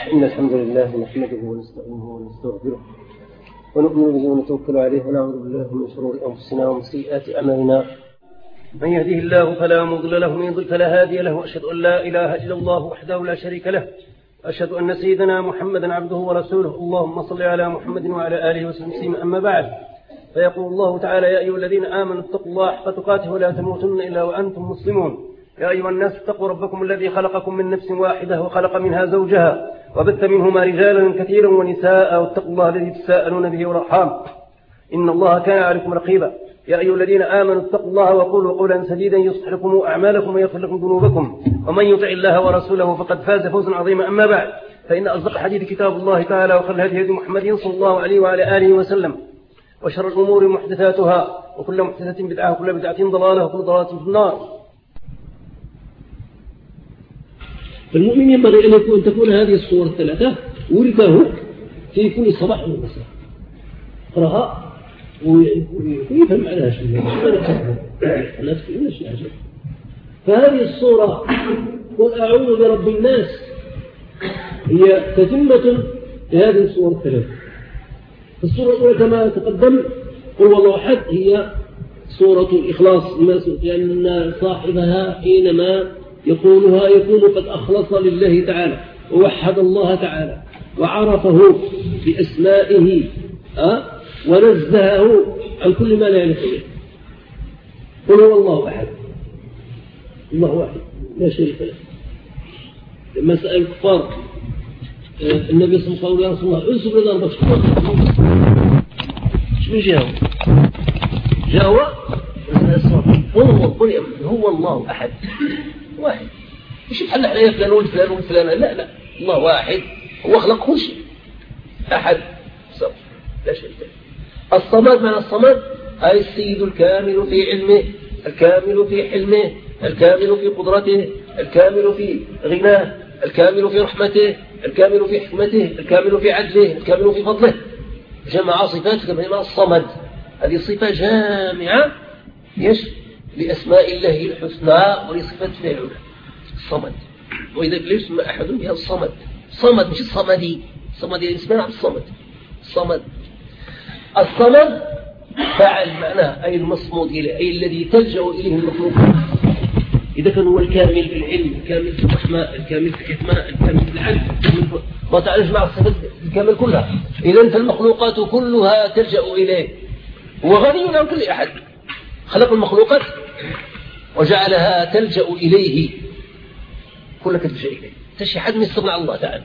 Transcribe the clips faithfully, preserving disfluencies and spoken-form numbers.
إن الحمد لله نحمده ونستعينه ونستغفره ونؤمن به ونتوكل عليه ونعوذ بالله من شرور أنفسنا ومن سيئات أعمالنا. من يهده الله فلا مضل له ومن يضلل فلا هادي له، وأشهد أن لا إله إلا الله وحده لا شريك له، أشهد أن سيدنا محمدا عبده ورسوله. اللهم صل على محمد وعلى آله وسلم. أما بعد، فيقول الله تعالى: يا أيها الذين آمنوا اتقوا الله حق تقاته ولا تموتن إلا وأنتم مسلمون. يا أيها الناس اتقوا ربكم الذي خلقكم من نفس واحدة وخلق منها زوجها وبث منهما رجالا كثيرا ونساء، واتقوا الله الذي تساءلون به والأرحام إن الله كان عليكم رقيبا. يا أيها الذين آمنوا اتقوا الله وقولوا قولا سديدا يصلح لكم أعمالكم ويغفر لكم ذنوبكم، ومن يطع الله ورسوله فقد فاز فوزا عظيما. أما بعد، فإن أصدق الحديث كتاب الله تعالى، وخير الهدي هدي محمد صلى الله عليه وعلى آله وسلم، وشر الأمور محدثاتها، وكل محدثة بدعة، وكل بدعة ضلالة، وكل ضلالة في النار. فالمؤمن ينبغي أن يكون تكون هذه الصور الثلاثة ورده في كل صباح ومساء، يقرأها ويفهم معناها شيء، الناس كلها شيء عجيب. فهذه الصورة قل أعوذ برب الناس هي تتمة لهذه الصور الثلاثة. الصورة الأولى كما تقدم قل والله أحد هي صورة الإخلاص، لأن صاحبها حينما يقولها يكون قد أخلص لله تعالى ووحد الله تعالى وعرفه بأسمائه أه؟ ونزهه عن كل ما لا يليق به. قل هو الله أحد، الله واحد لا شريك له. لما سأل الكفار النبي صلى الله عليه وسلم: يا رسول الله انسب لنا ربك، شو جاوب؟ جاوب هو هو الله أحد واحد، مش بحال عليه فلان ولد فلان ولد فلان، لا لا، الله واحد، هو خلق كل شيء، أحد صفر لا شيء. الصمد معنى الصمد أي السيد الكامل في علمه، الكامل في حلمه، الكامل في قدرته، الكامل في غناه، الكامل في رحمته، الكامل في حكمته، الكامل في عدله، الكامل في فضله. جمع صفات كما الصمد، هذه صفة جامعة يش لأسماء الله الحسنى ولصفاته العلى، الصمد. وإذا يسمى أحد بها الصمد، صمد مش الصمدي، الصمدي اسمه الصمد، الصمد. الصمد فعل معناه أي المصمود إليه، أي الذي تلجأ إليه المخلوق. إذا كان هو الكامل في العلم، الكامل في الرحمة، الكامل في الحكمة، الكامل في العدل، ما تعالج مع الصفات الكامل كلها. إذا فالمخلوقات كلها تلجأ إليه، هو غني عن كل أحد، خلق المخلوقات وجعلها تلجأ إليه، كلها تلجأ إليه، تشي حد من يستغنى عن الله تعالى.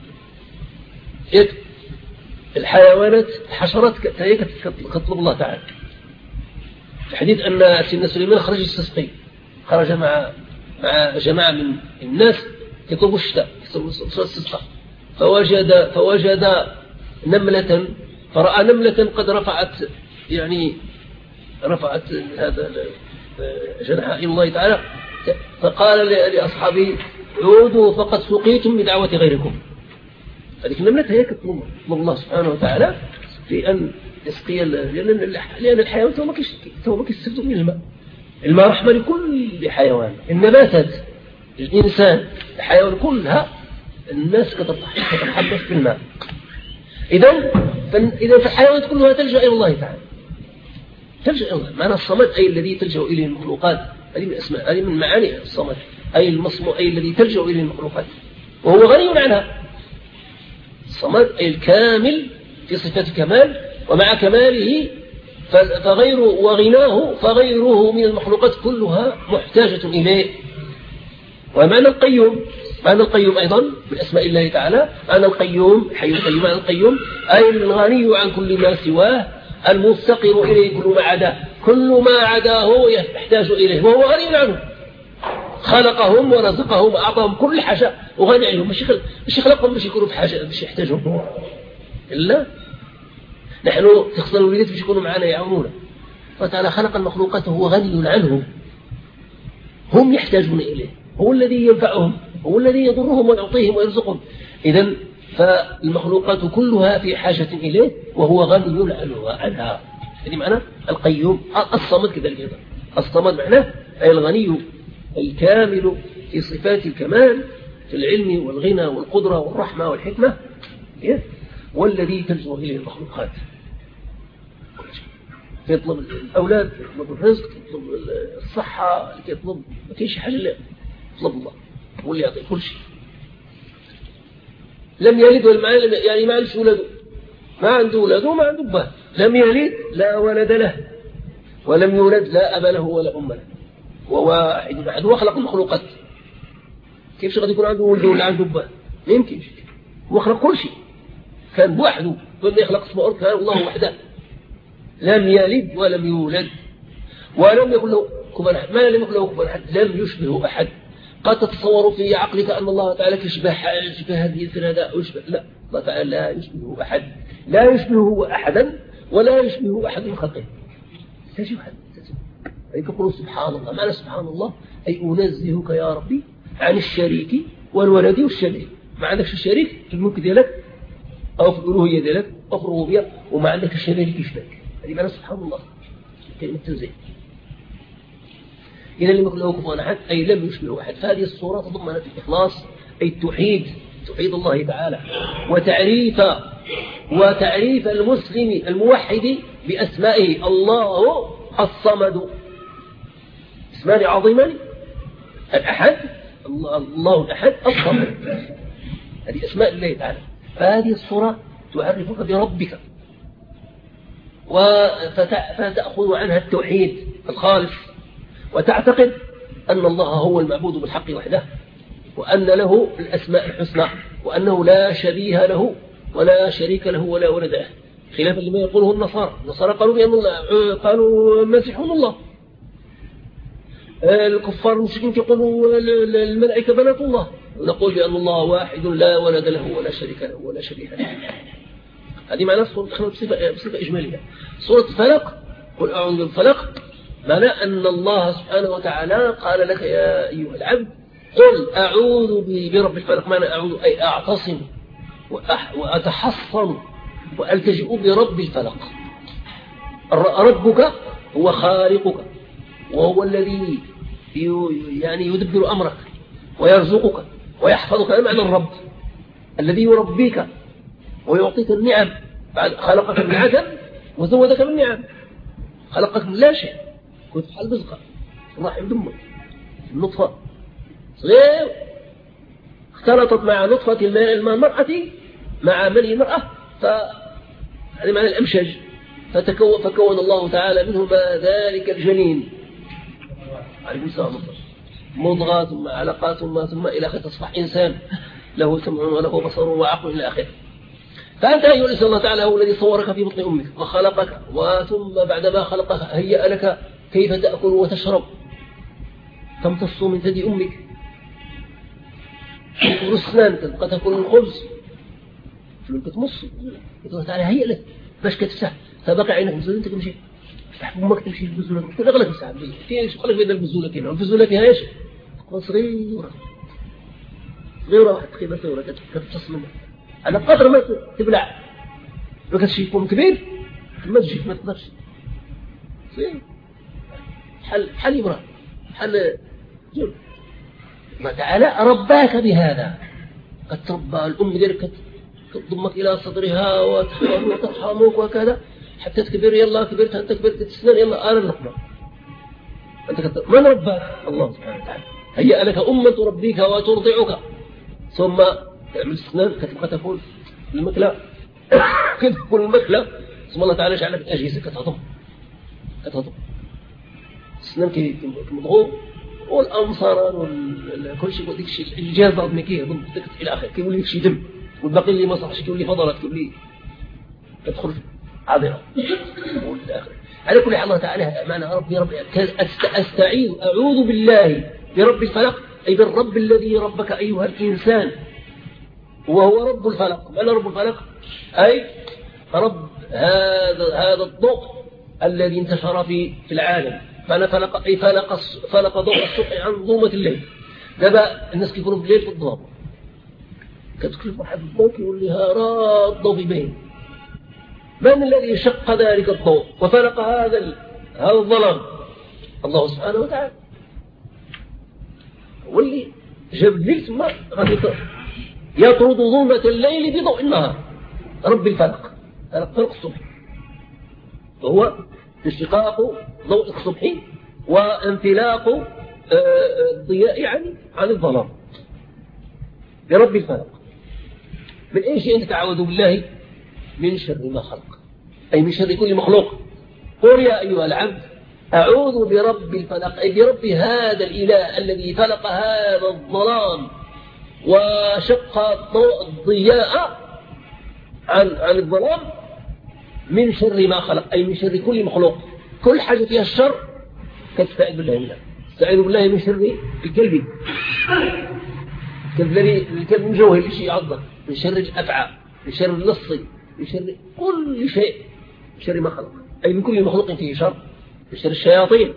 الحيوانات الحشرات تطلب الله تعالى. في حديث أن سيدنا سليمان خرج يستسقي، خرج مع مع جماعة من الناس يطلبوا الشتاء، يطلبوا الاستسقاء، فوجد فوجد نملة، فرأى نملة قد رفعت يعني رفعت هذا جناحها إلى الله تعالى، فقال لأصحابه: عودوا فقد سقيتم بدعوة غيركم. هذه النملة هي تطلب الله سبحانه وتعالى في أن يسقي، لأن الحيوان تو ما كيستفدوا من الماء. الماء رحمة لكل حيوان، النباتات، الإنسان، الحيوان كلها، الناس تتحدث في الماء. إذن إذا فالحيوانات كلها تلجأ إلى الله تعالى، تلجأ إلى الله. معنى الصمد أي الذي تلجأ إليه المخلوقات، هذه من أسماء، هذه من معاني الصمد، أي المصمو، أي الذي تلجأ إليه المخلوقات وهو غني عنها. الصمد أي الكامل في صفات الكمال، ومع كماله فغير وغناه فغيره من المخلوقات كلها محتاجة إليه. ومعنى القيوم، معنى القيوم أيضا من أسماء الله تعالى، معنى القيوم حي القيوم، معنى القيوم أي الغني عن كل ما سواه، المفتقر إليه كل ما عداه، كل ما عداه يحتاج إليه وهو غني عنه. خلقهم ورزقهم وأعطاهم كل حاجة وغني عنهم، مش خلقهم باش يكونوا بحاجة باش يحتاجهم، إلا نحن تخصنا الوليدات باش يكونوا معنا يعاونونا. فتعالى خلق المخلوقات وهو غني عنهم، هم يحتاجون إليه، هو الذي ينفعهم، هو الذي يضرهم ويعطيهم ويرزقهم. إذن فالمخلوقات كلها في حاجة إليه وهو غني عنها. هذه معنى القيوم. الصمد كذلك أيضا، الصمد معناه أي الغني الكامل في صفات الكمال، في العلم والغنى والقدرة والرحمة والحكمة، والذي تلجأ إليه المخلوقات. يطلب الأولاد، يطلب الرزق، يطلب الصحة، يطلب ما فيش حاجة إلا يطلب الله، هو اللي يعطي كل شيء. لم يلد ولم يعني ما عندش ولده، ما عنده ولده وما عنده أباه. لم يلد لا ولد له، ولم يولد لا أب له ولا أم له، وواحد أحد. هو خلق المخلوقات، كيف غادي يكون عنده ولده ولا عنده أباه؟ ما يمكنش. هو خلق كل شيء، كان بوحده، كل يخلق اسمه أرض كان الله وحده. لم يلد ولم يولد ولم يكن له كفوا أحد. ما لم يكن له كفوا أحد؟ لم يشبه أحد. قد تتصور في عقلك أن الله تعالى يشبه يشبه هذه الفرادة أو يشبه، لا، الله تعالى لا يشبه أحد، لا يشبه أحدا ولا يشبه أحد من خلقه. تجب حد أي تقول سبحان الله. معنى سبحان الله أي أنزهك يا ربي عن الشريك والولد والشبيه. ما عندكش الشريك في الملك ديالك أو في الألوهية ديالك أو في الربوبية، وما عندك الشبيه كيشبهك. هذه معنى سبحان الله، كلمة تنزيه. إذا لم يكن له كفوا أحد أي لم يشبه أحد. فهذه الصورة تضمنت الإخلاص، أي التوحيد، توحيد الله تعالى، وتعريف وتعريف المسلم الموحد بأسمائه. الله الصمد، اسمان عظيمان، الأحد، الله الأحد الصمد، هذه أسماء الله تعالى. فهذه الصورة تعرفك بربك، فتأخذ عنها التوحيد الخالص، وتعتقد أن الله هو المعبود بالحق وحده، وأن له الأسماء الحسنى، وأنه لا شبيه له ولا شريك له ولا ولد له، خلافا لما يقوله النصارى. النصارى قالوا بأن الله، قالوا المسيح هو الله. الكفار المشركين يقولوا الملائكة بنات الله. ونقول بأن الله واحد لا ولد له ولا شريك له ولا شبيه له. هذه معنى سورة بصفة, بصفة إجمالية. سورة الفلق، قل أعوذ بالفلق، معنى أن الله سبحانه وتعالى قال لك يا أيها العبد قل أعوذ برب الفلق. معنى أعوذ أي أعتصم وأتحصن وألتجئ برب الفلق. ربك هو خالقك، وهو الذي يعني يدبر أمرك ويرزقك ويحفظك. هذا معنى الرب، الذي يربيك ويعطيك النعم. بعد خلقك من عدم وزودك من نعم. خلقك من لا شيء، كنت بحال بزقة في رحم دمك، النطفة صغير اختلطت مع نطفة المرأة مع مني المرأة، فهذا معنى الأمشج. فتكون فكون الله تعالى منهما ذلك الجنين، عليكم السلام، مضغة ثم علقة ثم ثم إلى آخره، تصبح إنسان له سمع وله بصر وعقل إلى آخره. فأنت أيها الإنسان، الله تعالى هو الذي صورك في بطن أمك وخلقك، وثم بعدما خلقك هيأ لك كيف تأكل وتشرب، تمتص من ثدي أمك، تأكل السنان، تبقى تأكل الخبز، شنو كتمص. الله تعالى هيأ لك باش كتفتح، فبقى عينك بزولة انت تمشي تفتح فمك تمشي البزولة، تغلق الساعة البزولة فيها ايش؟ قالك بين البزولة كاينة، البزولة فيها ايش؟ صغيرة صغيرة واحد تخيبة صغيرة كتمتص منها على قدر ما تبلع. لو كتشي يكون كبير ما تجي ما تقدرش صغير، حل حل يبرى حل جل. ما تعالى رباك بهذا، كتربى الأم ديالك تضمك إلى صدرها وترحمك وكذا حتى تكبر. يلا كبرت أنت، كبرت تسنان، يلا أنا الرحمة. أنت كتر من رباك؟ الله سبحانه وتعالى. هيأ لك أمة تربيك وترضعك، ثم تعمل السنان كتبقى تقول المكلة كتقول المكلة، ثم الله تعالى جعل لك أجهزة كتهضم كتهضم السنان كمضغوط، والأنصار وكل شيء وديك الشيء الجهاز الهضمي كيهضم إلى آخره، كيولي لك شي دم، والباقي اللي ما صحش كيولي فضلات، كيولي تدخل عضلة والى آخره. على كل حال الله تعالى معنى ربي ربي أستعيذ أعوذ بالله برب الفلق، أي بالرب الذي ربك أيها الإنسان، وهو رب الفلق. معنى رب الفلق أي رب هذا هذا الضوء الذي انتشر في في العالم. معنى فلق أي فلق فلق ضوء الصبح عن ظلمة الليل. دابا الناس كيكونوا بالليل في الظلام، كتكلف واحد الضوء كيولي هارا الضوء بين. من الذي شق ذلك الضوء وفلق هذا هذا الظلام؟ الله سبحانه وتعالى. واللي جاب الليل ثم غادي يطرد ظلمة الليل بضوء النهار. رب الفلق، فلق الصبح وهو انشقاق ضوء الصبح وانفلاق الضياء يعني عن الظلام. برب الفلق. من أي شيء تتعوذ بالله؟ من شر ما خلق، أي من شر كل مخلوق. قل يا أيها العبد أعوذ برب الفلق، أي برب هذا الإله الذي فلق هذا الظلام وشق الضياء عن عن الظلام، من شر ما خلق، أي من شر كل مخلوق. كل حاجة فيها الشر كتستعيذ بالله منها. استعيذ بالله من شر الكلب، الكلب مجوهر لشيء يعظم، من شر الأفعى، من شر اللص، من شر كل شيء، من شر ما خلق، أي من كل مخلوق فيه شر، من شر الشياطين.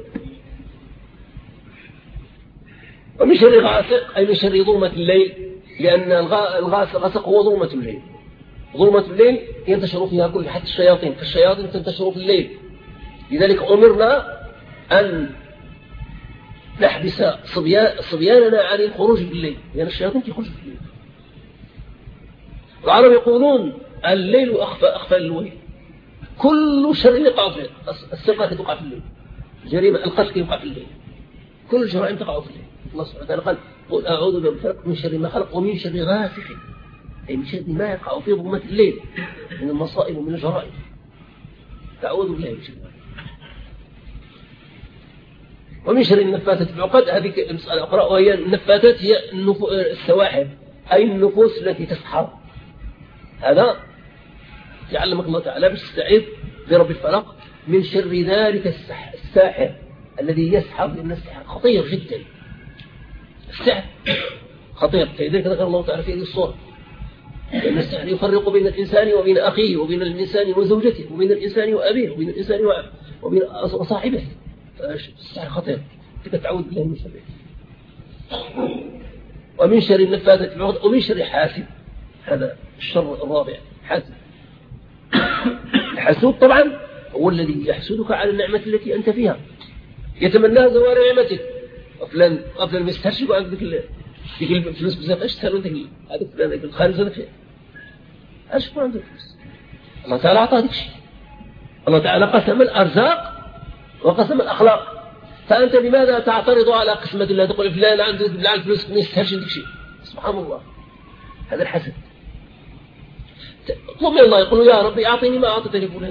ومن شر غاسق، أي من شر ظلمة الليل، لأن الغاسق هو ظلمة الليل. ظلمة الليل ينتشر فيها كل حتى الشياطين، فالشياطين تنتشر في الليل. لذلك أمرنا أن نحبس صبياننا عن الخروج بالليل، لأن الشياطين تخرج بالليل. العرب يقولون الليل أخفى أخفى الليل، كل شر يقع في الليل. السرقة تقع في الليل، جريمة القتل يقع في الليل، كل الجرائم تقع في الليل. الله سبحانه وتعالى قال قل أعوذ بالفلق من شر ما خلق ومن شر غاسق، أي من شر ما يقع في ظلمة الليل من المصائب ومن الجرائم. تعوذ بالله من شر. ومن شر النفاثات في العقد، هذه المسألة أقرأ، وهي النفاثات هي السواحل، أي النفوس التي تسحر. هذا يعلمك الله تعالى باستعيذ برب الفلق من شر ذلك الساحر الذي يسحر، لأن السحر خطير جدا. السحر خطير، فلذلك ذكر الله تعالى في هذه الصورة لأن السحر يفرق بين الإنسان وبين أخيه، وبين الإنسان وزوجته، وبين الإنسان وأبيه، وبين الإنسان وبين صاحبه. السحر خطير، تتعوذ بالله من شره. ومن شر النفاثات في العقد، ومن شر حاسد، هذا الشر الرابع، حاسد. الحسود طبعا هو الذي يحسدك على النعمة التي أنت فيها، يتمنى زوال نعمتك. وفلان وفلان مسترشق وعندك ديك الفلوس بزاف، ايش تسالون ديك هذاك فلان ديك الخارج هذاك ايش يكون عنده فلوس؟ الله تعالى عطاه ديك الشيء. الله تعالى قسم الأرزاق وقسم الأخلاق، فأنت لماذا تعترض على قسمة الله؟ تقول فلان عنده بالله الفلوس ما يستاهلش ديك الشيء. سبحان الله، هذا الحسد. اطلب من الله، يقول يا ربي أعطيني ما أعطيت لفلان.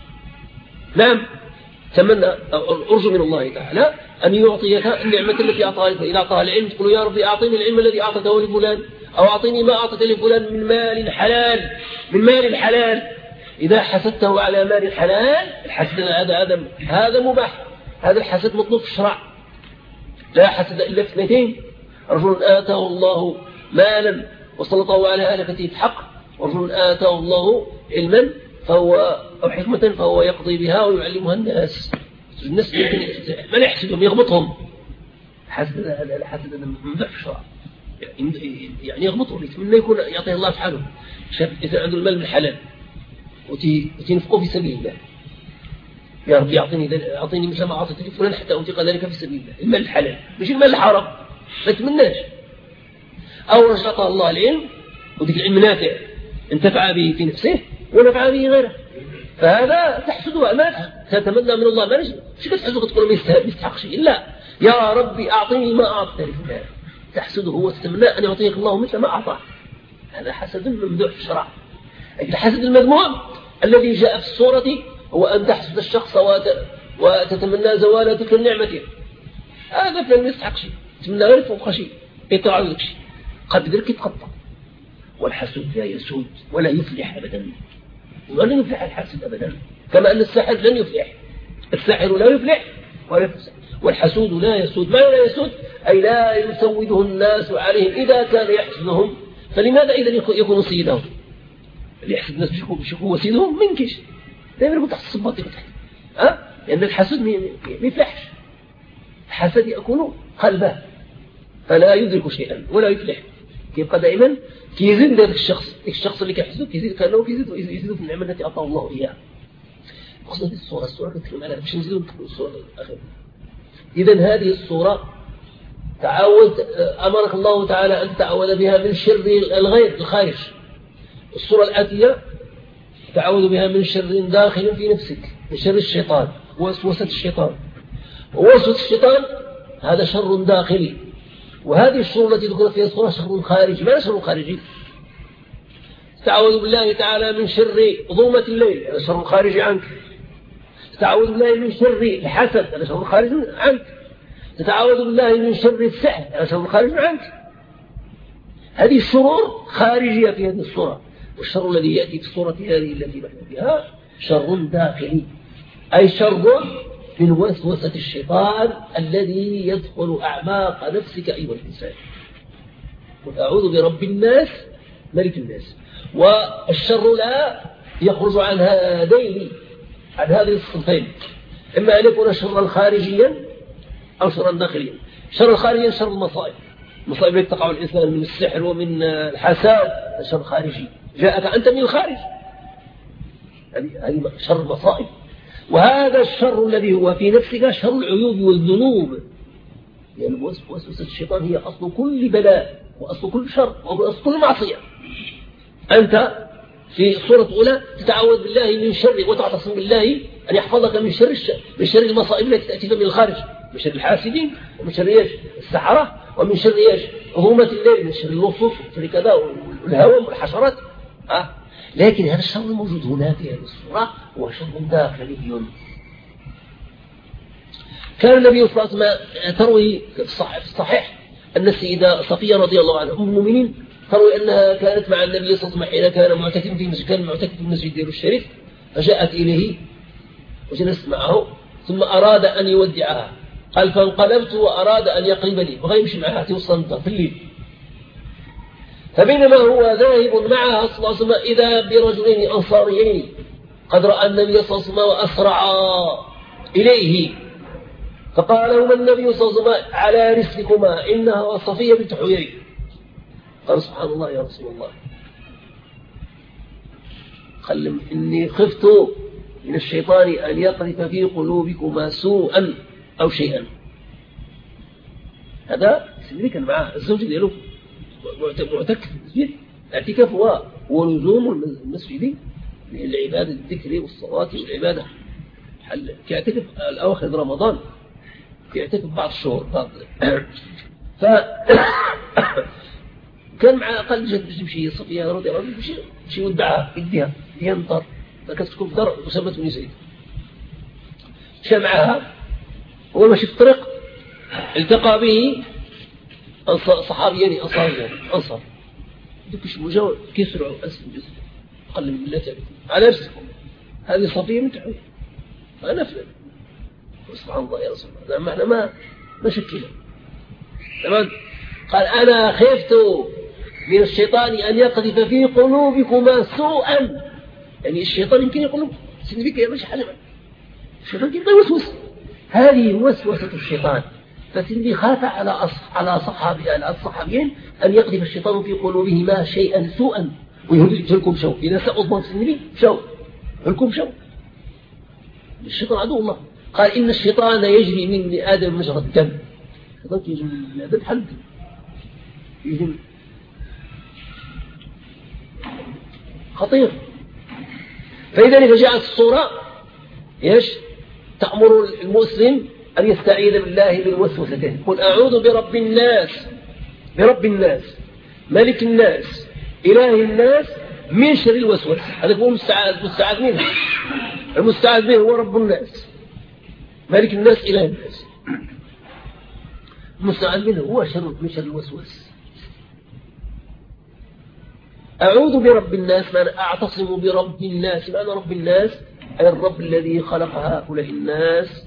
نعم، تمنى أرجو من الله تعالى أن يعطيك النعمة التي أعطاها لك. إذا أعطاها العلم تقول يا ربي أعطيني العلم الذي أعطته لفلان، أو أعطيني ما أعطيت لفلان من مال حلال، من مال حلال. إذا حسدته على مال حلال، الحسد هذا هذا هذا مباح، هذا الحسد مطلوب في الشرع. لا حسد إلا في اثنتين: رجل آتاه الله مالا وسلطه على هلكته بحق، ورجل آتاه الله علما فهو أو حكمة فهو يقضي بها ويعلمها الناس. الناس من يحسدهم يغبطهم. حسد هذا الحسد هذا ممنوع في الشرع، يعني يغبطهم، يتمنى يكون يعطيه الله في حاله. شاف إذا عنده المال من حلال وتنفقه في سبيل الله، يا رب يعطيني أعطيني مثل ما أعطيت لفلان حتى أنفق ذلك في سبيل الله. المال الحلال مش المال الحرام، ما تمناش. أو رزقه الله العلم، وديك العلم نافع انتفع به في نفسه ونفع به غيره، فهذا تحسده. ما تتمنى من الله، ما مش كتحسده تقول ما يستحق شيء. لا، يا ربي أعطيني ما أعطيت لفلان، تحسده وتتمنى أن يعطيك الله مثل ما أعطاه. هذا حسد ممدوح في الشرع. الحسد المذموم الذي جاء في الصورة هو أن تحسد الشخص وتتمنى زوال تلك النعمة. هذا فلان ما يستحق شيء، تتمنى غير فوق شيء، يطلع لك شيء، قدرك يتقطع. والحسد لا يسود ولا يفلح أبدا، ولن يفلح الحاسد أبدا، كما أن الساحر لن يفلح. الساحر لا يفلح ولا يفلح، والحسود لا يسود. ما لا يسود؟ أي لا يسوده الناس عليهم. إذا كان يحسدهم فلماذا إذا يكون سيدهم؟ اللي يحسد الناس مش هو سيدهم منكش، دائما يكون تحت الصباط تحت. أه؟ لأن الحسد ما يفلحش، الحسد يأكل قلبه فلا يدرك شيئا ولا يفلح، يبقى دائما كيزيد ذلك الشخص الشخص اللي كيحسد كيزيد كأنه كيزيد يزيد في النعمة التي أعطاه الله إياها. قصدي الصورة الصورة كتكلم عليها باش نزيدوا ندخلوا الصورة الأخيرة. إذا هذه الصورة تعوذ أمرك الله تعالى أن تتعوذ بها من شر الغير الخارج. الصورة الآتية تعوذ بها من شر داخل في نفسك، من شر الشيطان ووسوسة الشيطان. ووسوسة الشيطان هذا شر داخلي، وهذه الشر التي ذكرت فيها الصورة شر خارجي. ما شر خارجي؟ تعوذ بالله تعالى من شر ظلمة الليل، هذا شر خارجي عنك. تتعوذ بالله من شر الحسد، هذا شر خارجي عنك. تتعوذ بالله من شر السحر، هذا شر خارجي عنك. هذه الشرور خارجية في هذه الصورة. والشر الذي يأتي في الصورة هذه التي نحن فيها شر داخلي، أي شر من وسوسة الشيطان الذي يدخل أعماق نفسك أيها الإنسان. قل أعوذ برب الناس ملك الناس. والشر لا يخرج عن هذين عن هذه الصنفين، إما أن يكون شرا خارجيا أو شرا داخليا. شر خارجيا شر المصائب، المصائب التي تقع الإنسان من السحر ومن الحساد، شر خارجي جاءك أنت من الخارج، هذه شر المصائب. وهذا الشر الذي هو في نفسك شر العيوب والذنوب، لأن يعني وسوسة الشيطان هي أصل كل بلاء وأصل كل شر وأصل كل معصية. أنت في الصورة الأولى تتعوذ بالله من شر وتعتصم بالله أن يحفظك من شر من شر المصائب التي تأتيك من الخارج، من شر الحاسدين ومن شر إيش السحرة ومن شر إيش ظلمة الليل، من شر اللصوص ومن شر كذا والهوام والحشرات. أه؟ لكن هذا الشر الموجود هنا في هذه الصورة هو شر داخلي. كان النبي صلى الله عليه وسلم تروي في الصحيح أن السيدة صفية رضي الله عنها أم المؤمنين تروي أنها كانت مع النبي صلى الله عليه وسلم حين كان معتكفا في المسجد، كان معتكف في المسجد دير الشريف، فجاءت إليه وجلست معه ثم أراد أن يودعها، قال فانقلبت وأراد أن يقربني بغير يمشي معها توصل في الليل. فبينما هو ذاهب معها صلى الله عليه وسلم إذا برجلين أنصاريين قد رأى النبي صلى الله عليه وسلم وأسرعا إليه، فقال لهما النبي صلى الله عليه وسلم على رسلكما إنها صفية بنت حيي. قال سبحان الله يا رسول الله، قال إني خفت من الشيطان أن يقذف في قلوبكما سوءا أو شيئا. هذا سيدي كان معه الزوج دياله معتكف في المسجد، الاعتكاف هو ولزوم المسجد للعبادة الذكر والصلاة والعبادة. كيعتكف الأواخر رمضان، كيعتكف بعض الشهور بعض ف كان معها قال جات باش تمشي صفية رضي الله عنها باش تمشي ودعها يديها هي مطر، فكانت تكون في دار أسامة بن زيد. مشى معها هو ماشي في الطريق التقى به صحابيين أنصاريين أنصار دوك يشبوا كيسرعوا أسلم جزء قال من بالله تعالى على نفسكم هذه صفية من تحويل أنا فلان. سبحان الله يا رسول الله، ما احنا ما ما شكينا تمام. قال أنا خفت من الشيطان أن يقذف في قلوبكما سوءا، يعني الشيطان يمكن يقول سيدي بك يا مش حاجة، الشيطان يمكن يوسوس، هذه وسوسة الشيطان. فسيدي خاف على أصح على صحابي على الصحابيين أن يقذف الشيطان في قلوبهما شيئا سوءا ويهلكم شو إذا سأوا الله سيدي شو يهلكم شو. الشيطان عدو الله، قال إن الشيطان يجري من آدم مجرى الدم، الشيطان يجري من آدم حل يجري خطير. فإذا جاءت الصورة إيش تأمر المسلم أن يستعيذ بالله من وسوسته. قل أعوذ برب الناس، برب الناس ملك الناس إله الناس من شر الوسوسة. هذا هو المستعاذ، المستعاذ منه المستعاذ به هو رب الناس ملك الناس إله الناس، المستعاذ منه هو شر من شر الوسوس. أعوذ برب الناس معنى أعتصم برب الناس، معنى رب الناس أي الرب الذي خلق هؤلاء الناس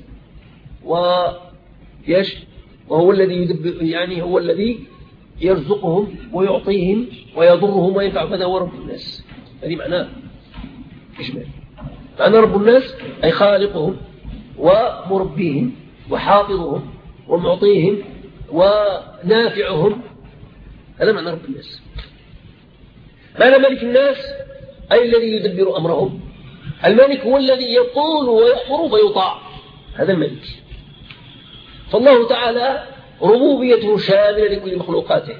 ويش وهو الذي يدبر، يعني هو الذي يرزقهم ويعطيهم ويضرهم وينفع، فهذا هو رب الناس. هذه معناه إجمال. معنى رب الناس أي خالقهم ومربيهم وحافظهم ومعطيهم ونافعهم، هذا معنى رب الناس. معنى ملك الناس أي الذي يدبر أمرهم. الملك هو الذي يقول ويأمر فيطاع، هذا الملك. فالله تعالى ربوبيته شاملة لكل مخلوقاته.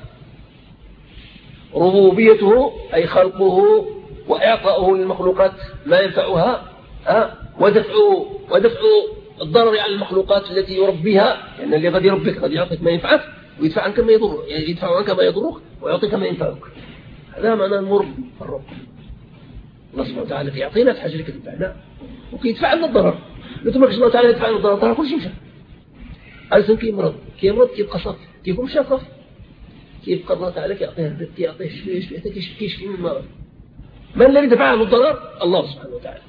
ربوبيته أي خلقه وإعطاؤه للمخلوقات ما ينفعها ودفع ودفع الضرر على المخلوقات التي يربيها، لأن اللي قد يربيك قد يعطيك ما ينفعك ويدفع عنك ما يضرك، يعني يدفع عنك ما يضرك ويعطيك ما ينفعك. هذا معنى المربي الرب. الله سبحانه وتعالى يعطينا الحاجة اللي كتنفعنا وكيدفع عنا الضرر. لو تمركش الله تعالى يدفع عنا الضرر ترى كل شيء مشى. الإنسان كيمرض كيمرض كيبقى صافي كيكون مشى صافي، كيبقى الله تعالى كيعطيه الرزق كيعطيه شويه شويه حتى كيشفي من المرض. من الذي دفع عنه الضرر؟ الله سبحانه وتعالى.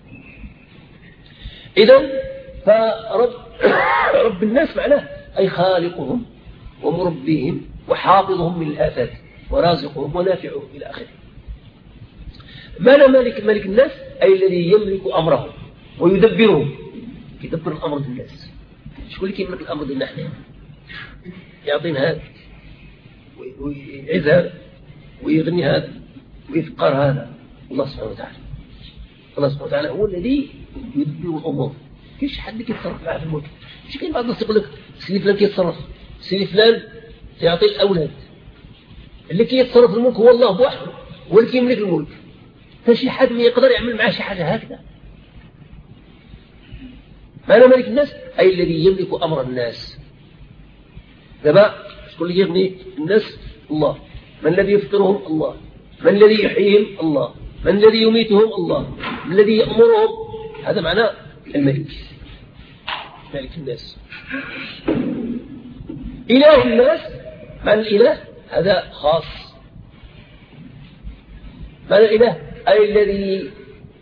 إذن فرب رب الناس معناه أي خالقهم ومربيهم وحافظهم من الآفات ورازقهم ونافعهم إلى آخره. معنى مالك مالك الناس أي الذي يملك أمرهم ويدبرهم، يدبر الأمر للناس. شكون اللي كيملك الأمر ديالنا حنا؟ يعطينا هذا ويعز هذا ويغني هذا ويفقر هذا، الله سبحانه وتعالى. الله سبحانه وتعالى هو الذي يدبر الأمور. كيفاش حد كيتصرف معاه في الملك؟ مش كاين بعض الناس يقول لك سيدي فلان كيتصرف، سيدي فلان يعطي الأولاد. اللي كيتصرف الملك هو الله بوحده، هو اللي كيملك الملك. فشي حد ما يقدر يعمل معاه شي حاجة هكذا. معنى مالك الناس أي الذي يملك أمر الناس. دابا شكون اللي يغني الناس؟ الله. من الذي يفطرهم؟ الله. من الذي يحييهم؟ الله. من الذي يميتهم؟ الله. من الذي يأمرهم؟ هذا معنى الملك، مالك الناس. إله الناس، معنى الإله هذا خاص. معنى الإله أي الذي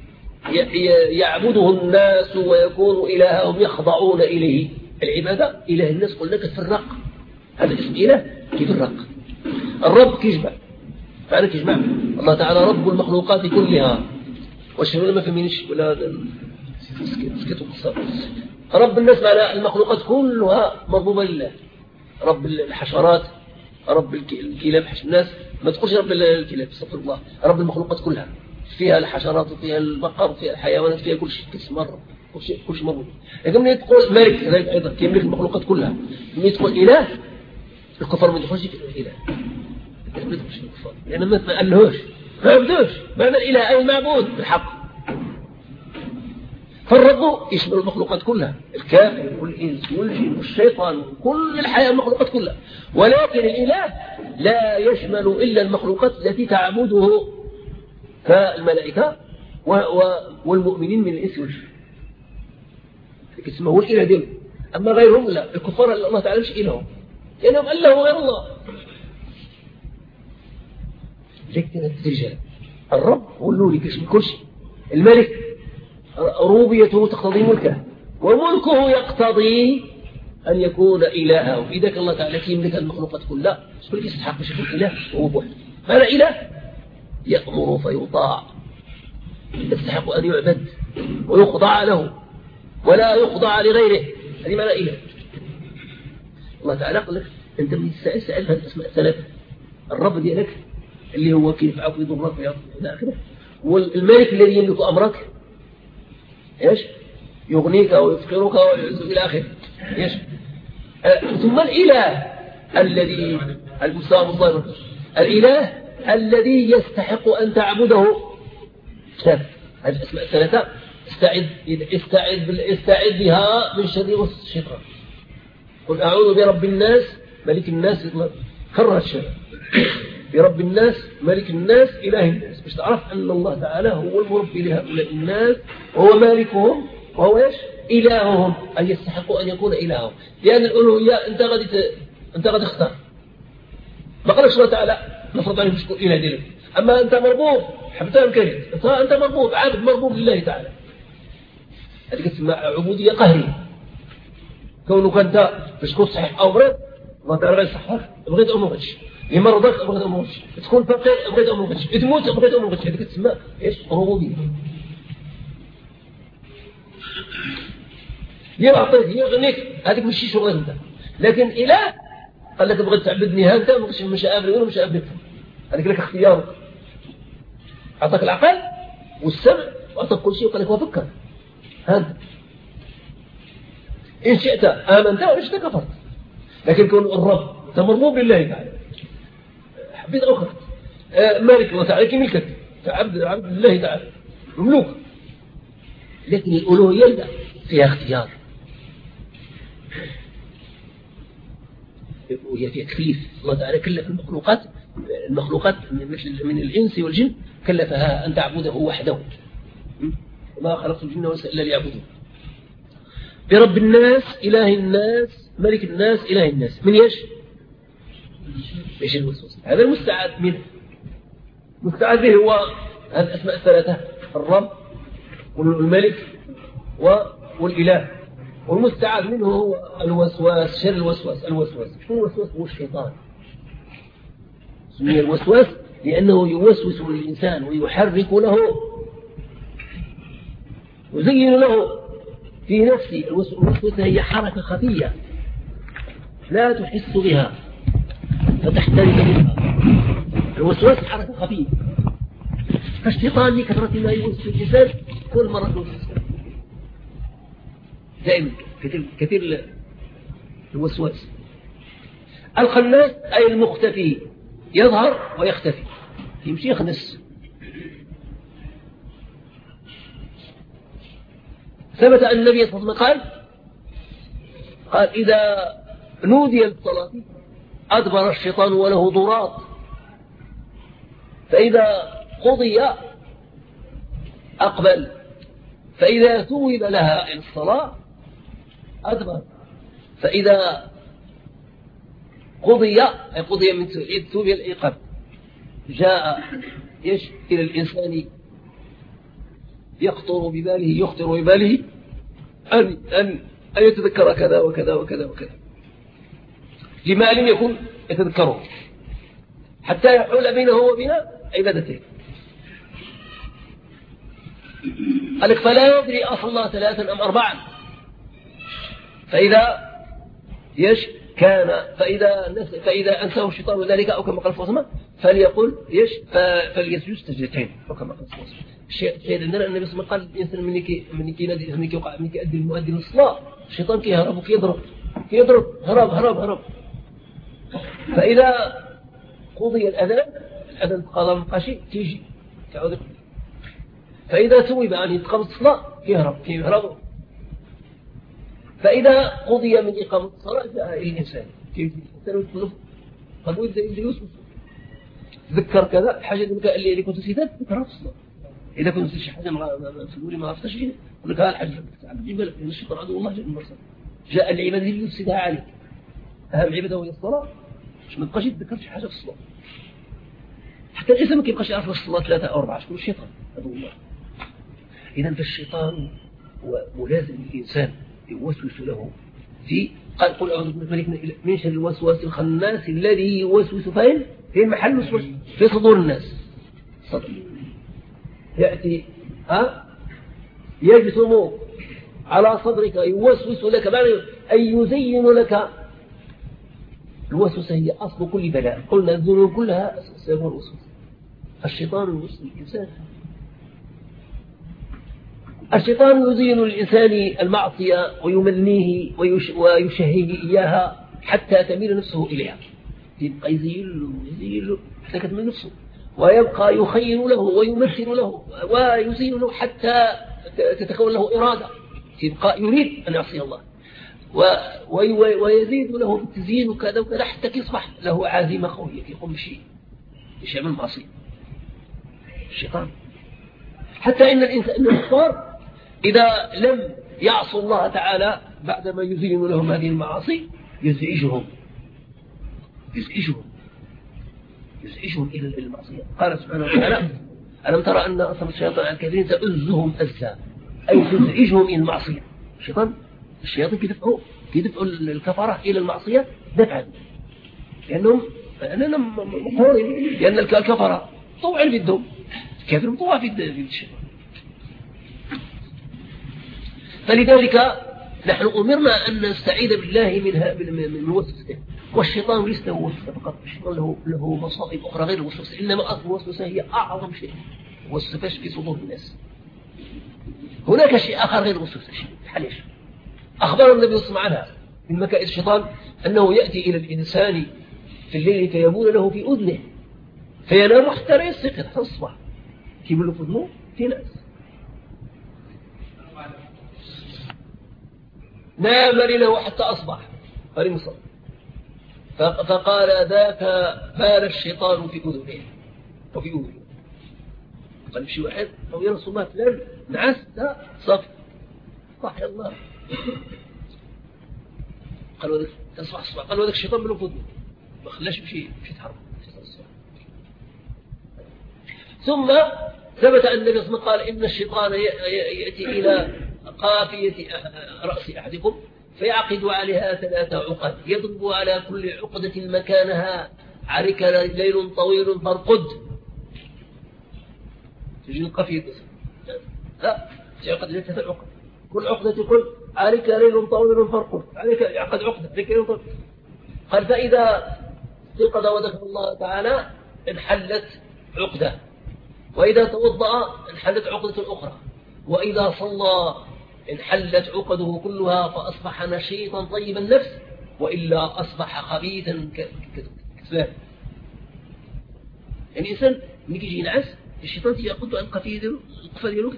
يعبده الناس ويكون إلههم يخضعون إليه. العبادة إله الناس قلنا كتفرق، هذا اسم إله كيفرق. الرب كيجمع، معنى كيجمع الله تعالى رب المخلوقات كلها. واش ولا ما فهمينيش ولا سكت وقصر. رب الناس معنى المخلوقات كلها مربوبة لله. رب الحشرات، رب الكلاب، حش الناس ما تقولش رب الكلاب، استغفر الله. رب المخلوقات كلها فيها الحشرات وفيها البقر وفيها الحيوانات فيها كل شيء كيسمى الرب، كل شيء كل شيء مربوط. لكن من تقول مالك أيضا كيملك المخلوقات كلها. من تقول إله الكفار ما يدخلش في الإله، ما يدخلش في الكفار لأن ما تقالهوش ما عبدوش. معنى الإله أي المعبود بالحق. فالرب يشمل المخلوقات كلها، الكافر والإنس والجن والشيطان كل الحياة المخلوقات كلها. ولكن الإله لا يشمل إلا المخلوقات التي تعبده كالملائكة والمؤمنين من الإنس والجن، اسمه هو الإله ديالهم. أما غيرهم لا، الكفار الله تعالى مش إلههم لأنهم يعني أله غير الله. لكن الرجال الرب هو اللي يشمل كل شيء. الملك ربوبيته تقتضي ملكه وملكه يقتضي أن يكون إلهه. إذا كان الله تعالى يملك المخلوقات كلها شكون يستحق باش يكون إله؟ هو بوحده. هذا إله يأمر فيطاع، يستحق أن يعبد ويخضع له ولا يخضع لغيره. هذه معنى إله. الله تعالى قال لك أنت من السائل سأل هذه الأسماء الثلاثة. الرب ديالك اللي هو كينفعك ويضرك ويعطيك إلى آخره، والملك الذي يملك أمرك ايش يغنيك ويفقرك ويعز إلى آخره ايش أه ثم الإله الذي المسلم الظاهر الإله الذي يستحق أن تعبده. شاف هذه الأسماء الثلاثة استعد استعد استعد بها من شر الشيطان. قل أعوذ برب الناس ملك الناس، كرر الشر برب الناس ملك الناس إله الناس، باش تعرف أن الله تعالى هو المربي لهؤلاء الناس وهو مالكهم وهو إيش إلههم، أن يستحقوا أن يكون إلههم. لأن الألوهية أنت غادي ت... أنت غادي تختار. ما قالش الله تعالى نفرض عليهم تكون إله ديالك، أما أنت مربوب حبتان كريت أنت مربوب عابد مربوب لله تعالى. هذه تسمى عبودية قهرية. كونك أنت باش تكون صحيح أو مريض الله تعالى غيصحك، بغيت أو ما بغيتش، يمرضك بغيت أو ما بغيتش، تكون فقير بغيت أو ما بغيتش، تموت بغيت أو ما بغيتش. هذه تسمى إيش ربوبية. يعطيك يغنيك، هذيك ماشي شغلك أنت. لكن إله قال لك بغيت تعبدني ها أنت مش مش أبري ولا مش أبريك، هذيك لك اختيارك. أعطاك العقل والسمع وأعطاك كل شيء وقال لك وفكر ها أنت إن شئت آمنت وإن شئت كفرت. لكن كون الرب تمرموم بالله تعالى حبيت أخرى آه مالك وتعالى كي ملكك عبد عبد الله تعالى مملوك. لكن الألوهية لا فيها اختيار، وهي فيها تكليف. الله تعالى كلف المخلوقات المخلوقات مثل من الإنس والجن كلفها أن تعبده وحده، وما خلقت الجن والإنس إلا ليعبدون. برب الناس إله الناس ملك الناس إله الناس. من يش؟ ايش الوسوسة؟ هذا المستعاذ منه. المستعاذ به هو هذه الأسماء الثلاثة: الرب والملك والإله. والمستعاذ منه هو الوسواس، شر الوسواس. الوسواس شو الوسواس؟ هو الشيطان. سمي الوسواس لأنه يوسوس للإنسان ويحرك له، يزين له في نفسه. الوسوسة هي حركة خفية لا تحس بها فتحترق بها. الوسواس حركة خفية، فالشيطان لكثرة ما يوسوس الإنسان كل مرة يوسوس دائما كثير كثير الوسواس. الخناس أي المختفي، يظهر ويختفي، يمشي يخنس. ثبت أن النبي صلى الله عليه وسلم قال قال إذا نودي للصلاة أدبر الشيطان وله ضراط، فإذا قضي أقبل، فإذا ثوب لها الصلاة أدبر، فإذا قضي أي قضي من ثوب الإقاب جاء يش إلى الإنسان يخطر بباله يخطر بباله أن أن أن يتذكر كذا وكذا وكذا وكذا لما لم يكن يتذكره، حتى يحول بينه وبين عبادته. قال لك فلا يدري أصلا ثلاثا أم أربعا، فإذا يش كان فإذا فإذا أنساه الشيطان ذلك أو كما قال فاطمة فليقل يش فليسجد سجدتين أو كما قال فاطمة. الشيء عندنا النبي صلى الله عليه وسلم قال الإنسان منك منك ينادي منك يوقع منك يؤدي المؤذن الصلاة، الشيطان كي يهرب وكي يضرب كي يضرب هرب هرب هرب. فإذا قضي الأذان الأذان قضى مقاشي تيجي تعود، فإذا ثوب أن يتقام الصلاة كي يهرب كي يهرب. فإذا قضي من إقامة الصلاة جاء إلى الإنسان كيف الإنسان يتقلب قالوا إذا يوسف ذكر كذا الحاجة اللي اللي كنت نسيتها ذكرها في الصلاة. إذا كنت نسيت شي حاجة ما تقولي ما عرفتش يقول لك ها الحاجة تعبد بالك إن الشيطان عدو الله جل المرسل جاء العبادة اللي يفسدها عليك. أهم عبادة وهي الصلاة، مش ما تبقاش تذكر شي حاجة في الصلاة. حتى الإنسان ما كيبقاش يعرف الصلاة ثلاثة أو أربعة شكون الشيطان عدو الله. إذا فالشيطان هو ملازم للإنسان يوسوس له في قال قل أعوذ بالملك من شر الوسواس الخناس الذي يوسوس فين في محل الوسواس في صدور الناس. صدر يأتي ها يجثم على صدرك يوسوس لك أي يزين لك. الوسوسة هي أصل كل بلاء، قلنا الذنوب كلها سبب الوسوسة. الشيطان يوسوس الإنسان، الشيطان يزين للإنسان المعصية ويمنيه ويش ويشهيه إياها حتى تميل نفسه إليها، يبقى يزين له يزين له حتى تميل نفسه، ويبقى يخيل له ويمثل له ويزين له حتى تتكون له إرادة، يبقى يريد أن يعصي الله ويزيد له بالتزيين وكذا وكذا حتى يصبح له عزيمة قوية يقوم بشيء يعمل معصية. الشيطان حتى إن الإنسان الكفار إذا لم يعصوا الله تعالى بعدما يزين لهم هذه المعاصي يزعجهم يزعجهم يزعجهم إلى المعصية. قال سبحانه وتعالى ألم ترى أن أصل الشيطان على الكافرين تؤزهم أزا أي تزعجهم إلى المعصية. الشيطان الشياطين كيدفعوا كيدفعوا الكفرة إلى المعصية دفعا لأنهم لأنهم مقهورين، لأن الكفرة طوعا بدهم كافر مطوع في الشيطان. فلذلك نحن أمرنا أن نستعيذ بالله منها من وسوسته. والشيطان ليس هو وسوسة فقط، الشيطان له له مصائب أخرى غير الوسوسة، إنما أصل الوسوسة هي أعظم شيء وسوسة في صدور الناس. هناك شيء آخر غير الوسوسة. شيء حليش أخبر النبي صلى الله عليه وسلم عنها من مكائد الشيطان أنه يأتي إلى الإنسان في الليل فيبول له في أذنه فينام حتى لا يستيقظ حتى الصباح. كيف له في أذنه في ناس نام له حتى أصبح فلم يصل، فقال ذاك بال الشيطان في أذنه وفي أذنه. قال شي واحد أو يا رسول الله فلان نعس لا صف صح يا الله. قالوا ذاك تصبح الصباح، قالوا ذاك الشيطان بلو في أذنه ما خلاش يمشي يمشي يتحرك. ثم ثبت أن النبي صلى الله عليه وسلم قال إن الشيطان يأتي إلى قافية رأس أحدكم فيعقد عليها ثلاث عقد يضرب على كل عقدة مكانها عرك ليل طويل فارقد. تجي القافية لا تعقد ثلاث عقد كل عقدة يقول عرك ليل طويل فارقد، عليك يعقد عقدة ليل طويل. قال فإذا استيقظ وذكر الله تعالى انحلت عقدة، وإذا توضأ انحلت عقدة أخرى، وإذا صلى انحلت عقده كلها فأصبح نشيطا طيب النفس، وإلا أصبح خبيثا كسلان. يعني الإنسان ملي كيجي ينعس الشيطان يأخذ عن القفية ديالو القفة ديالو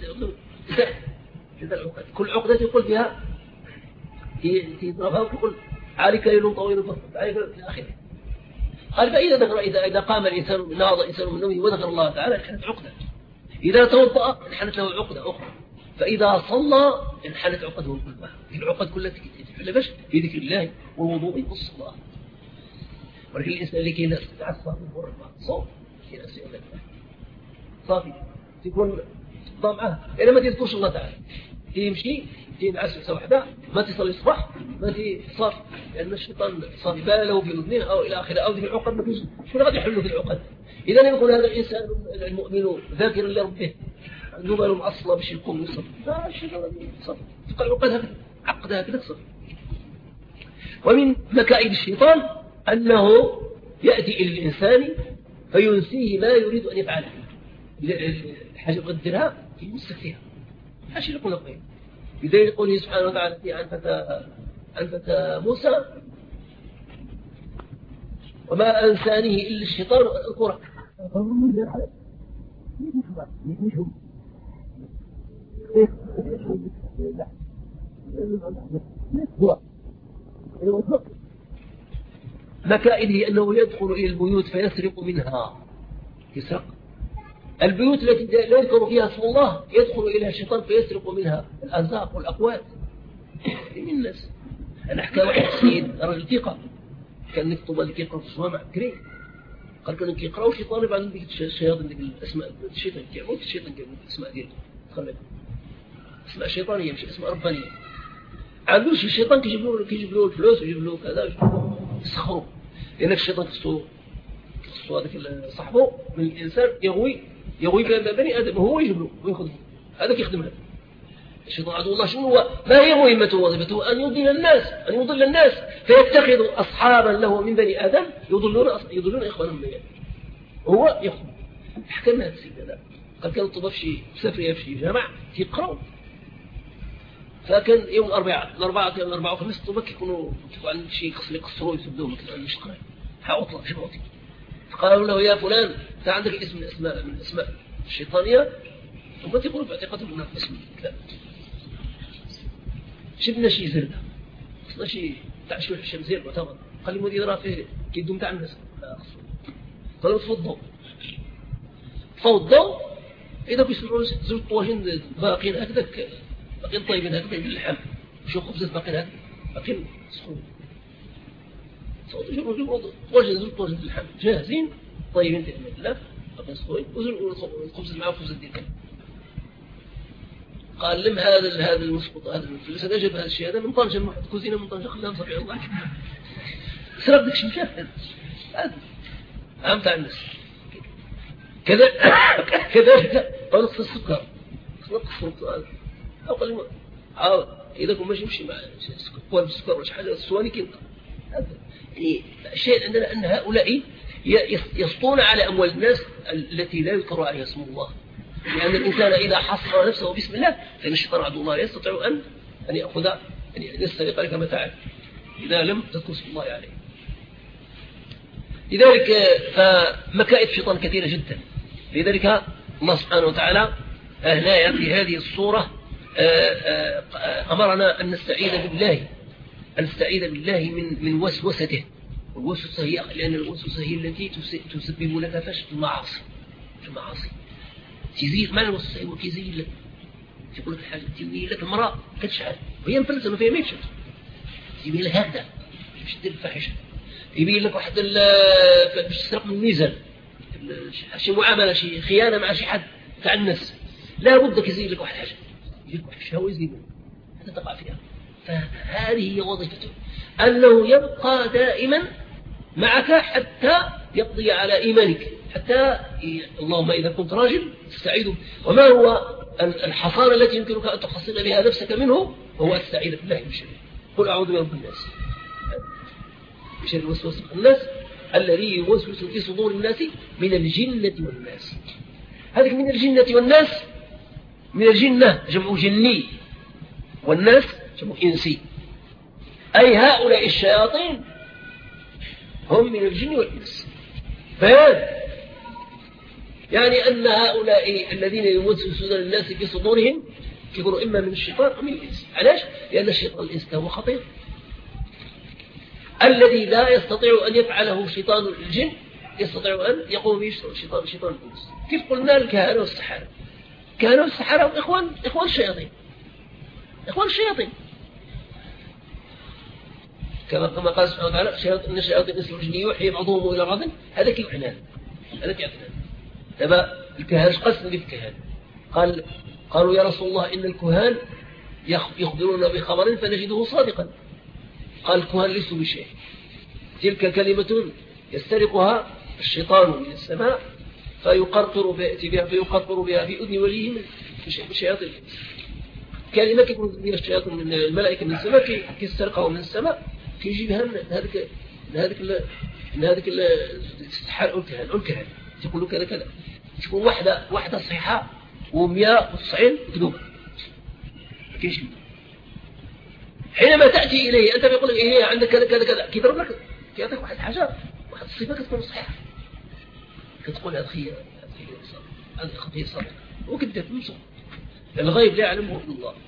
كل عقدة يقول فيها يضربها ويقول عليك ليل طويل فارقد عليك إلى آخره. قال فإذا ذكر إذا إذا قام الإنسان نهض الإنسان من نومه وذكر الله تعالى انحلت عقدة، إذا توضأ انحلت له عقدة أخرى، فإذا صلى انحلت عقده كلها. العقد كلها تتحل باش في ذكر الله والوضوء والصلاة. ولكن الإنسان اللي كاين ناس تعصب من صوت كاين ناس يقول لك صافي تكون ضامعه إلا ما تذكرش الله تعالى يمشي ينعس ساعة واحدة ما تصلي الصباح ما تصافي لأن الشيطان صافي باله في أذنه أو إلى آخره أو ذي العقد ما فيش شنو غادي يحلوا في العقد. إذا يكون هذا الإنسان المؤمن ذاكرا لربه عنده باله معصلة باش يقوم يصلي لا الشيطان صافي تبقى العقد هكذا عقد هكذا تصافي. ومن مكائد الشيطان أنه يأتي إلى الإنسان فينسيه ما يريد أن يفعله. الحاجة بغدرها يمسك فيها حاشي يقول لك بداية يقول سبحانه وتعالى في عن فتى عن فتى موسى وما أنسانيه إلا الشيطان الكرة. مكائده أنه يدخل إلى البيوت فيسرق منها يسرق البيوت التي لا يذكر فيها اسم الله يدخل إليها الشيطان فيسرق منها الأرزاق والأقوات من الناس. أنا أحكى واحد سيد رجل ثقة كان نكتب اللي كيقرأ في الجوامع كريم قال كانوا كيقرأوا شي طالب عن ديك الشياطين ديك الأسماء الشيطان كيعمل الشيطان كيعمل الأسماء ديالو تخلي أسماء شيطانية مش أسماء ربانية. عنده شي شيطان كيجيب له كيجيب له الفلوس ويجيب له كذا يسخروا لأن الشيطان كسو كسو هذاك صاحبه من الإنسان يغوي يغوي بني آدم هو يجيب له ويأخذ هذا كيخدم هذا. الشيطان عدو الله شنو هو ما هي مهمته وظيفته أن يضل الناس أن يضل الناس فيتخذ أصحابا له من بني آدم يضلون يضلون إخوانهم من آدم هو يخدم. حكمنا هذا السيد هذا قال كان الطلاب في سفرية في جامع يقرأوا فكان يوم الأربعاء الأربعاء يوم الأربعاء وخميس الطلاب كيكونوا عند شيء قصر يقصروا يسدوهم مش قرأ حاطلع شو بوتي قالوا له يا فلان أنت عندك اسم من الأسماء من الأسماء الشيطانية وما تقولوا في اعتقادهم هناك اسم لا شبنا شيء زردة خصنا شيء تاع شوية الشمسية معتبر قال لي مدير راه فيه كيدوم تاع الناس قالوا تفضوا تفضوا إذا كيسمعوا زوج طواجن باقين هكذاك باقين طيبين هكذا باللحم شو خبزات باقين هكذا باقين سخون صوتوا جابوا جابوا طواجن زوج طواجن باللحم جاهزين طيبين في أمان الله باقين سخوين والخبز معه خبز ديالك قال لم هذا هذا المسقط هذا الفلوس هذا جاب هذا الشيء هذا من طنجة واحد كوزينة من طنجة خلاها مصابيع الله سرق داك الشيء مشاهد هذا عام تاع الناس كذا كذلك نقص السكر نقص السكر أو قال لي عاود إذا كنت ماشي يمشي مع سكر السكر ولا حاجة السواني كنت هذا يعني الشيء عندنا أن هؤلاء يسطون على أموال الناس التي لا يذكر عليها اسم الله لأن الإنسان إذا حصر نفسه باسم الله فإن الشيطان عدو الله يستطيع أن أن يأخذ أن يسترق لك متاعك إذا لم تذكر اسم الله عليه. لذلك فمكائد الشيطان كثيرة جدا. لذلك الله سبحانه وتعالى هنا في هذه الصورة أمرنا أن نستعيذ بالله أن نستعيذ بالله من من وسوسته. والوسوسة هي لأن الوسوسة هي التي تسبب لك فشل المعاصي في المعاصي. تزيد معنى الوسوسة هو كيزيد لك يقول لك الحاجة تزيد لك المرأة كتشعل وهي مفلسة ما فيها ما يفشل يبين لك هكذا باش تدير الفاحشة يبين لك واحد باش تسرق من الميزان شي معاملة شي خيانة مع شي حد تاع الناس لا بد كيزيد لك واحد حاجة يجيك واحد الشهوة يزيد هذا تقع فيها. فهذه هي وظيفته أنه يبقى دائما معك حتى يقضي على إيمانك حتى اللهم إذا كنت راجل تستعيذ. وما هو الحصانة التي يمكنك أن تحصن بها نفسك منه هو استعيذ بالله من شره. قل أعوذ برب الناس من شر الوسواس الناس الذي يوسوس في صدور الناس من الجنة والناس. هذه من الجنة والناس من الجنة جمع جني والناس جمع إنسي أي هؤلاء الشياطين هم من الجن والإنس. بيان يعني أن هؤلاء الذين يوسوسون الناس في صدورهم يقولوا إما من الشيطان أو من الإنس. علاش؟ لأن الشيطان الإنس هو خطير الذي لا يستطيع أن يفعله شيطان الجن يستطيع أن يقوم به شيطان شيطان الإنس. كيف قلنا الكهنة والسحرة الكهنة والسحرة إخوان إخوان الشياطين إخوان الشياطين كما كما قال سبحانه وتعالى إن الشياطين الإنس والجن يوحي بعضهم إلى بعض هذا كيف عنان هذا كيف عنان. تبا الكهان قسم بالكهان قال قالوا يا رسول الله إن الكهان يخبرون بخبر فنجده صادقا. قال الكهان ليسوا بشيء تلك كلمة يسترقها الشيطان من السماء فيقرقر بها فيقرقر بها في أذن وليه من الشياطين. كلمة يكون من الشياطين من الملائكة من السماء كيسترقها من السماء كيجيبها من هذاك من هذاك من هذاك الاستحال الكهان الكهان تقول له كذا كذا تكون واحدة واحدة صحيحة ومئة وتسعين كذوبة كيش. حينما تأتي إليه أنت بيقول لك إيه عندك كذا كذا كذا كيضرب لك كيعطيك واحد حاجة واحد الصفة كتكون صحيحة كتقول هذا خير هذا خطير صادق وكذب ممسوك الغيب لا يعلمه إلا الله.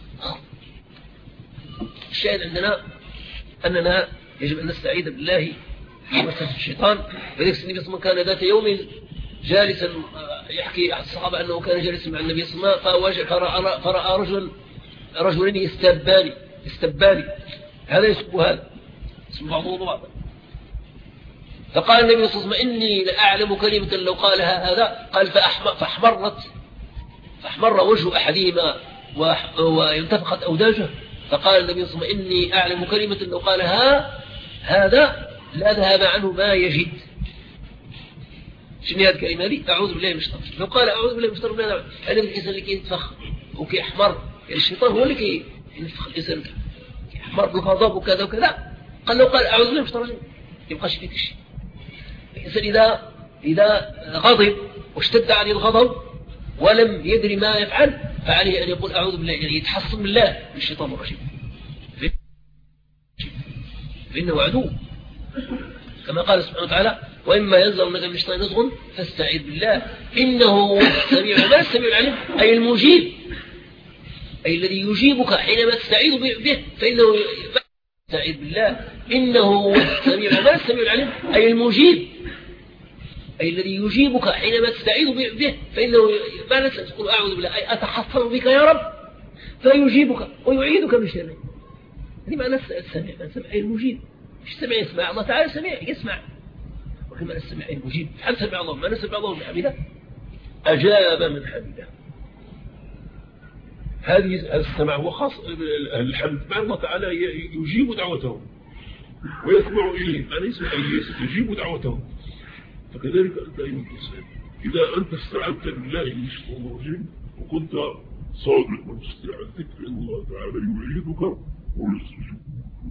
الشاهد عندنا أننا يجب أن نستعيذ بالله من وسوسة الشيطان. ولذلك النبي صلى الله عليه وسلم كان ذات يوم جالسا يحكي أحد الصحابة أنه كان جالسا مع النبي صلى الله عليه وسلم فرأى, فرأى رجل رجلين يستبان يستبان هذا يسب هذا يسب بعضهم بعضا. فقال النبي صلى الله عليه وسلم إني لأعلم كلمة لو قالها هذا قال فأحمر فأحمرت فأحمر وجه أحدهما وانتفخت أوداجه. فقال النبي صلى الله عليه وسلم إني أعلم كلمة لو قالها هذا لا ذهب عنه ما يجد. شنو هذه الكلمة دي؟ أعوذ بالله من الشيطان. لو قال أعوذ بالله من الشيطان لا هذا الإنسان اللي كينتفخ وكيحمر يعني الشيطان هو اللي كينتفخ الإنسان يحمر بالغضب وكذا وكذا. قال لو قال أعوذ بالله من الشيطان يبقاش فيك شيء. الإنسان إذا إذا غضب واشتد عليه الغضب ولم يدري ما يفعل فعليه أن يقول أعوذ بالله يعني يتحصن بالله من الشيطان الرجيم فإنه عدو كما قال سبحانه وتعالى وإما ينزغنك من الشيطان نزغ فاستعذ بالله إنه هو السميع ما السميع العليم أي المجيب أي الذي يجيبك حينما تستعيذ به فإنه استعذ بالله إنه هو السميع ما السميع العليم أي المجيب أي الذي يجيبك حينما تستعيذ به فإنه ما نسأل تقول أعوذ بالله أي أتحصن بك يا رب فيجيبك ويعيدك من شره. هذه معنى السميع السميع أي المجيب. السمع يسمع الله تعالى سميع يسمع وكما السمع أي المجيب. هل سمع الله ما نسمع الله من حمده أجاب من حمده. هذه السمع هو خاص الحمد مع الله تعالى يجيب دعوته ويسمع إليه معنى يسمع إليه يجيب دعوته. فكذلك أنت أيها الإنسان إذا أنت استعذت بالله من الشيطان الرجيم وكنت صادق واستعذت فإن الله تعالى يعيدك ويستجيب.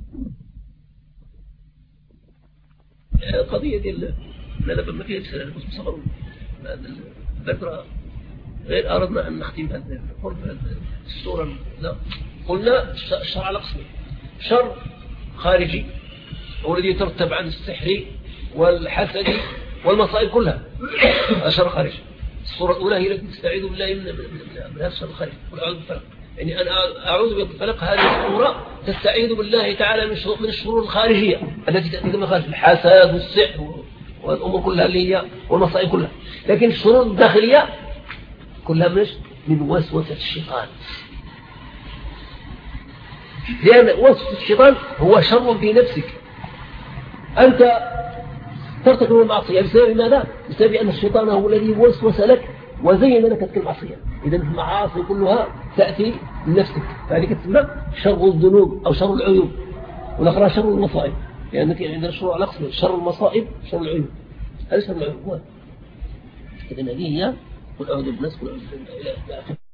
القضية دي لا لا ما فيها رسالة بس صبروا البدرة غير أردنا أن نختم هذه الصورة. لا قلنا الشرع على قسمين شر خارجي هو الذي يترتب عن السحر والحسد والمصائب كلها. الشر خارجي. الصورة الأولى هي التي تستعيذ بالله من من الشر الخارجي. قل أعوذ بالفلق. يعني أنا أعوذ بالفلق، هذه الصورة تستعيذ بالله تعالى من الشرور الخارجية التي تأتي من خارج الحسد والسحر والأمور كلها اللي هي والمصائب كلها. لكن الشرور الداخلية كلها مش من وسوسة الشيطان، لأن وسوسة الشيطان هو شر في نفسك. أنت ترتكب المعصية بسبب ماذا؟ بسبب أن الشيطان هو الذي وسوس لك وزين لك تلك المعصية. إذا المعاصي كلها تأتي من نفسك، فهذه تسمى شر الذنوب أو شر العيوب، والأخرى شر المصائب، لأنك يعني عندنا شروع على قسمين: شر المصائب شر العيوب. هذا شر العيوب. إذا هذه هي قل أعوذ بالناس قل أعوذ بالله إلى آخره.